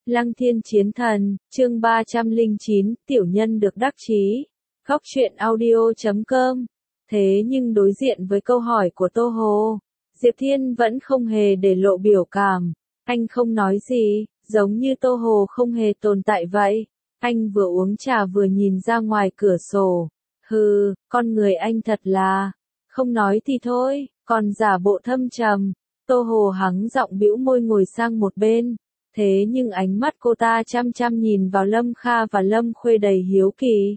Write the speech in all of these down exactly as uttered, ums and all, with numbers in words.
Lăng Thiên Chiến Thần, chương ba trăm lẻ chín, tiểu nhân được đắc chí. Góc truyện audio chấm com. Thế nhưng đối diện với câu hỏi của Tô Hồ, Diệp Thiên vẫn không hề để lộ biểu cảm. Anh không nói gì, giống như Tô Hồ không hề tồn tại vậy. Anh vừa uống trà vừa nhìn ra ngoài cửa sổ. Hừ, con người anh thật là, không nói thì thôi, còn giả bộ thâm trầm. Tô Hồ hắng giọng bĩu môi ngồi sang một bên. Thế nhưng ánh mắt cô ta chăm chăm nhìn vào Lâm Kha và Lâm Khuê đầy hiếu kỳ.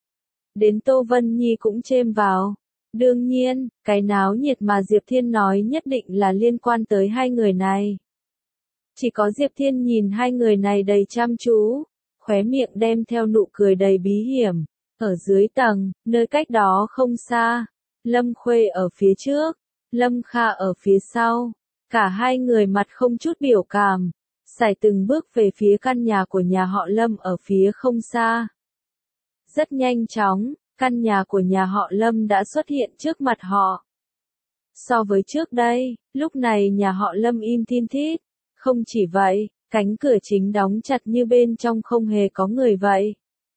Đến Tô Vân Nhi cũng chêm vào. Đương nhiên, cái náo nhiệt mà Diệp Thiên nói nhất định là liên quan tới hai người này. Chỉ có Diệp Thiên nhìn hai người này đầy chăm chú, khóe miệng đem theo nụ cười đầy bí hiểm. Ở dưới tầng, nơi cách đó không xa, Lâm Khuê ở phía trước, Lâm Kha ở phía sau. Cả hai người mặt không chút biểu cảm, sải từng bước về phía căn nhà của nhà họ Lâm ở phía không xa. Rất nhanh chóng, căn nhà của nhà họ Lâm đã xuất hiện trước mặt họ. So với trước đây, lúc này nhà họ Lâm im thin thít. Không chỉ vậy, cánh cửa chính đóng chặt như bên trong không hề có người vậy.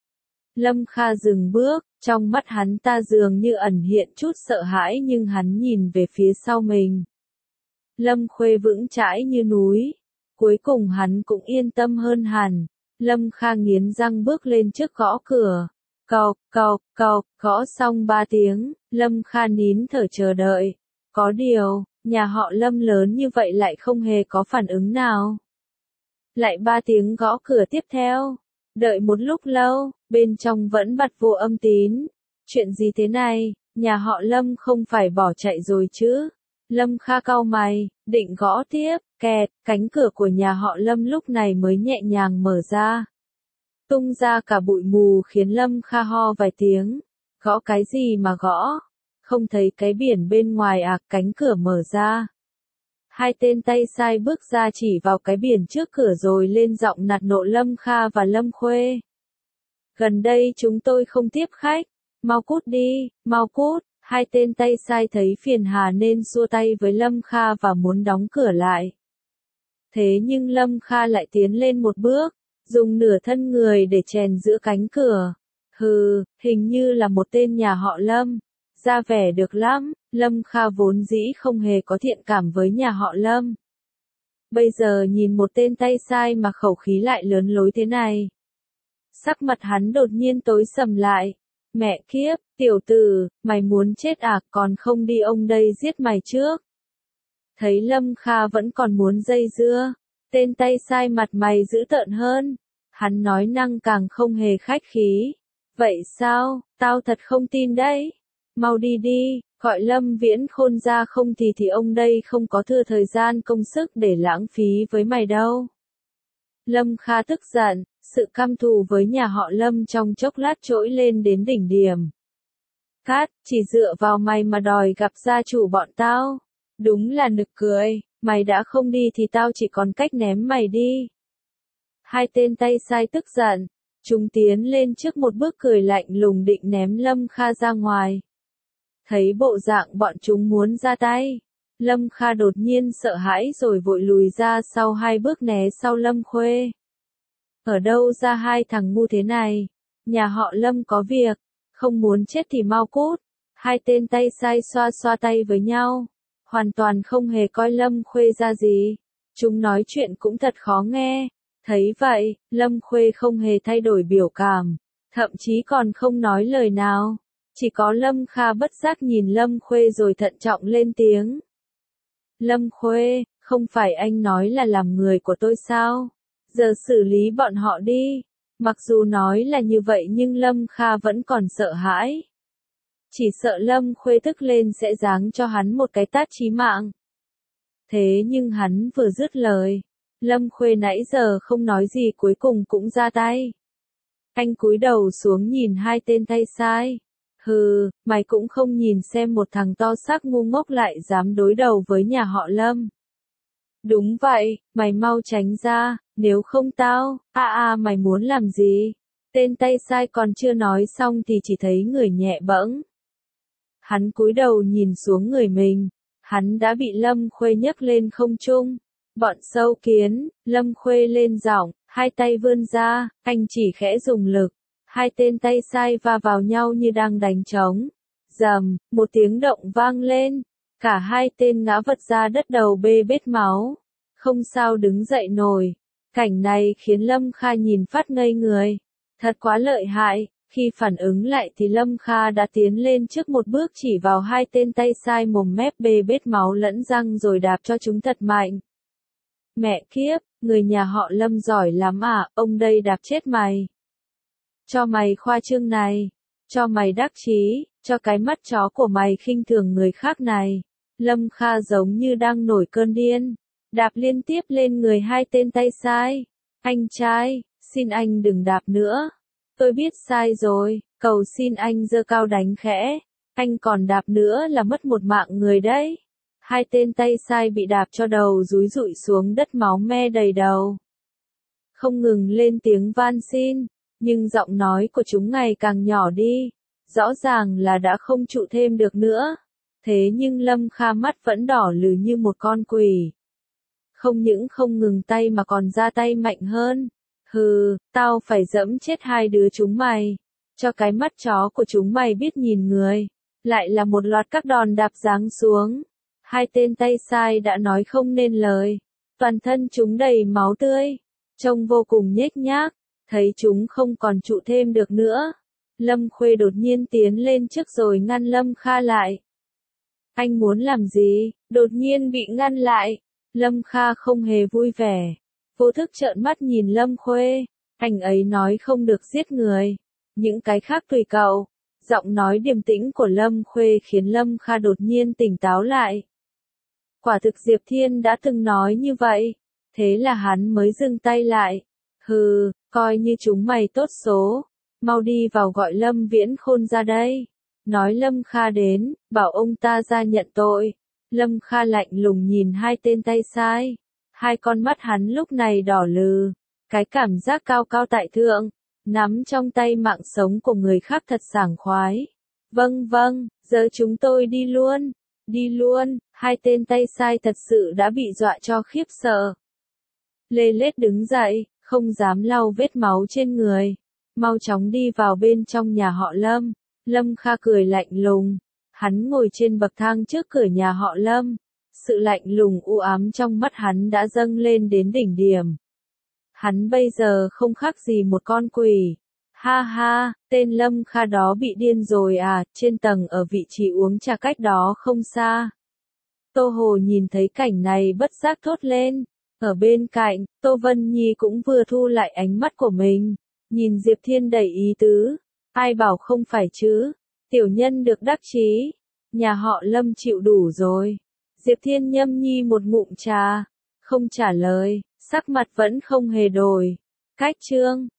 Lâm Kha dừng bước, trong mắt hắn ta dường như ẩn hiện chút sợ hãi nhưng hắn nhìn về phía sau mình. Lâm Khuê vững chãi như núi. Cuối cùng hắn cũng yên tâm hơn hẳn. Lâm Kha nghiến răng bước lên trước gõ cửa. Cộc, cộc, cộc, gõ xong ba tiếng, Lâm Kha nín thở chờ đợi. Có điều, nhà họ Lâm lớn như vậy lại không hề có phản ứng nào. Lại ba tiếng gõ cửa tiếp theo. Đợi một lúc lâu, bên trong vẫn bật vô âm tín. Chuyện gì thế này, nhà họ Lâm không phải bỏ chạy rồi chứ? Lâm Kha cau mày, định gõ tiếp, kẹt, cánh cửa của nhà họ Lâm lúc này mới nhẹ nhàng mở ra. Tung ra cả bụi mù khiến Lâm Kha ho vài tiếng. Gõ cái gì mà gõ? Không thấy cái biển bên ngoài à? Cánh cửa mở ra. Hai tên tay sai bước ra chỉ vào cái biển trước cửa rồi lên giọng nạt nộ Lâm Kha và Lâm Khuê. Gần đây chúng tôi không tiếp khách. Mau cút đi, mau cút. Hai tên tay sai thấy phiền hà nên xua tay với Lâm Kha và muốn đóng cửa lại. Thế nhưng Lâm Kha lại tiến lên một bước, dùng nửa thân người để chèn giữa cánh cửa. Hừ, hình như là một tên nhà họ Lâm. Ra vẻ được lắm, Lâm Kha vốn dĩ không hề có thiện cảm với nhà họ Lâm. Bây giờ nhìn một tên tay sai mà khẩu khí lại lớn lối thế này. Sắc mặt hắn đột nhiên tối sầm lại. Mẹ kiếp, tiểu tử, mày muốn chết à, còn không đi ông đây giết mày trước. Thấy Lâm Kha vẫn còn muốn dây dưa, tên tay sai mặt mày dữ tợn hơn. Hắn nói năng càng không hề khách khí. Vậy sao, tao thật không tin đấy. Mau đi đi, gọi Lâm Viễn Khôn ra không thì thì ông đây không có thừa thời gian công sức để lãng phí với mày đâu. Lâm Kha tức giận, sự căm thù với nhà họ Lâm trong chốc lát trỗi lên đến đỉnh điểm. Cát, chỉ dựa vào mày mà đòi gặp gia chủ bọn tao. Đúng là nực cười, mày đã không đi thì tao chỉ còn cách ném mày đi. Hai tên tay sai tức giận, chúng tiến lên trước một bước cười lạnh lùng định ném Lâm Kha ra ngoài. Thấy bộ dạng bọn chúng muốn ra tay, Lâm Kha đột nhiên sợ hãi rồi vội lùi ra sau hai bước né sau Lâm Khuê. Ở đâu ra hai thằng ngu thế này? Nhà họ Lâm có việc, không muốn chết thì mau cút. Hai tên tay sai xoa xoa tay với nhau, hoàn toàn không hề coi Lâm Khuê ra gì. Chúng nói chuyện cũng thật khó nghe. Thấy vậy, Lâm Khuê không hề thay đổi biểu cảm, thậm chí còn không nói lời nào. Chỉ có Lâm Kha bất giác nhìn Lâm Khuê rồi thận trọng lên tiếng. Lâm Khuê, không phải anh nói là làm người của tôi sao? Giờ xử lý bọn họ đi. Mặc dù nói là như vậy nhưng Lâm Kha vẫn còn sợ hãi. Chỉ sợ Lâm Khuê tức lên sẽ giáng cho hắn một cái tát chí mạng. Thế nhưng hắn vừa dứt lời, Lâm Khuê nãy giờ không nói gì cuối cùng cũng ra tay. Anh cúi đầu xuống nhìn hai tên tay sai. Hừ, mày cũng không nhìn xem một thằng to xác ngu ngốc lại dám đối đầu với nhà họ Lâm. Đúng vậy, mày mau tránh ra, nếu không tao, a à, a à, mày muốn làm gì? Tên tay sai còn chưa nói xong thì chỉ thấy người nhẹ bẫng. Hắn cúi đầu nhìn xuống người mình, hắn đã bị Lâm Khuê nhấc lên không trung. Bọn sâu kiến, Lâm Khuê lên giọng, hai tay vươn ra, anh chỉ khẽ dùng lực. Hai tên tay sai va vào nhau như đang đánh trống. Rầm, một tiếng động vang lên. Cả hai tên ngã vật ra đất đầu bê bết máu. Không sao đứng dậy nổi. Cảnh này khiến Lâm Kha nhìn phát ngây người. Thật quá lợi hại. Khi phản ứng lại thì Lâm Kha đã tiến lên trước một bước chỉ vào hai tên tay sai mồm mép bê bết máu lẫn răng rồi đạp cho chúng thật mạnh. Mẹ kiếp, người nhà họ Lâm giỏi lắm à, ông đây đạp chết mày. Cho mày khoa trương này, cho mày đắc chí, cho cái mắt chó của mày khinh thường người khác này. Lâm Kha giống như đang nổi cơn điên, đạp liên tiếp lên người hai tên tay sai. Anh trai, xin anh đừng đạp nữa. Tôi biết sai rồi, cầu xin anh giơ cao đánh khẽ. Anh còn đạp nữa là mất một mạng người đấy. Hai tên tay sai bị đạp cho đầu rúi rụi xuống đất máu me đầy đầu. Không ngừng lên tiếng van xin, nhưng giọng nói của chúng ngày càng nhỏ đi. Rõ ràng là đã không trụ thêm được nữa. Thế nhưng Lâm Kha mắt vẫn đỏ lừ như một con quỷ. Không những không ngừng tay mà còn ra tay mạnh hơn. Hừ, tao phải dẫm chết hai đứa chúng mày. Cho cái mắt chó của chúng mày biết nhìn người. Lại là một loạt các đòn đạp giáng xuống. Hai tên tay sai đã nói không nên lời. Toàn thân chúng đầy máu tươi. Trông vô cùng nhếch nhác. Thấy chúng không còn trụ thêm được nữa. Lâm Khuê đột nhiên tiến lên trước rồi ngăn Lâm Kha lại. Anh muốn làm gì? Đột nhiên bị ngăn lại. Lâm Kha không hề vui vẻ. Vô thức trợn mắt nhìn Lâm Khuê. Anh ấy nói không được giết người. Những cái khác tùy cậu. Giọng nói điềm tĩnh của Lâm Khuê khiến Lâm Kha đột nhiên tỉnh táo lại. Quả thực Diệp Thiên đã từng nói như vậy. Thế là hắn mới dừng tay lại. Hừ, coi như chúng mày tốt số. Mau đi vào gọi Lâm Viễn Khôn ra đây. Nói Lâm Kha đến, bảo ông ta ra nhận tội. Lâm Kha lạnh lùng nhìn hai tên tay sai. Hai con mắt hắn lúc này đỏ lừ. Cái cảm giác cao cao tại thượng. Nắm trong tay mạng sống của người khác thật sảng khoái. Vâng vâng, giờ chúng tôi đi luôn. Đi luôn, hai tên tay sai thật sự đã bị dọa cho khiếp sợ. Lê Lết đứng dậy, không dám lau vết máu trên người. Mau chóng đi vào bên trong nhà họ Lâm. Lâm Kha cười lạnh lùng. Hắn ngồi trên bậc thang trước cửa nhà họ Lâm. Sự lạnh lùng u ám trong mắt hắn đã dâng lên đến đỉnh điểm. Hắn bây giờ không khác gì một con quỷ. Ha ha, tên Lâm Kha đó bị điên rồi à, trên tầng ở vị trí uống trà cách đó không xa. Tô Hồ nhìn thấy cảnh này bất giác thốt lên. Ở bên cạnh, Tô Vân Nhi cũng vừa thu lại ánh mắt của mình. Nhìn Diệp Thiên đầy ý tứ. Ai bảo không phải chứ. Tiểu nhân được đắc chí. Nhà họ Lâm chịu đủ rồi. Diệp Thiên nhâm nhi một ngụm trà. Không trả lời. Sắc mặt vẫn không hề đổi. Cách chương.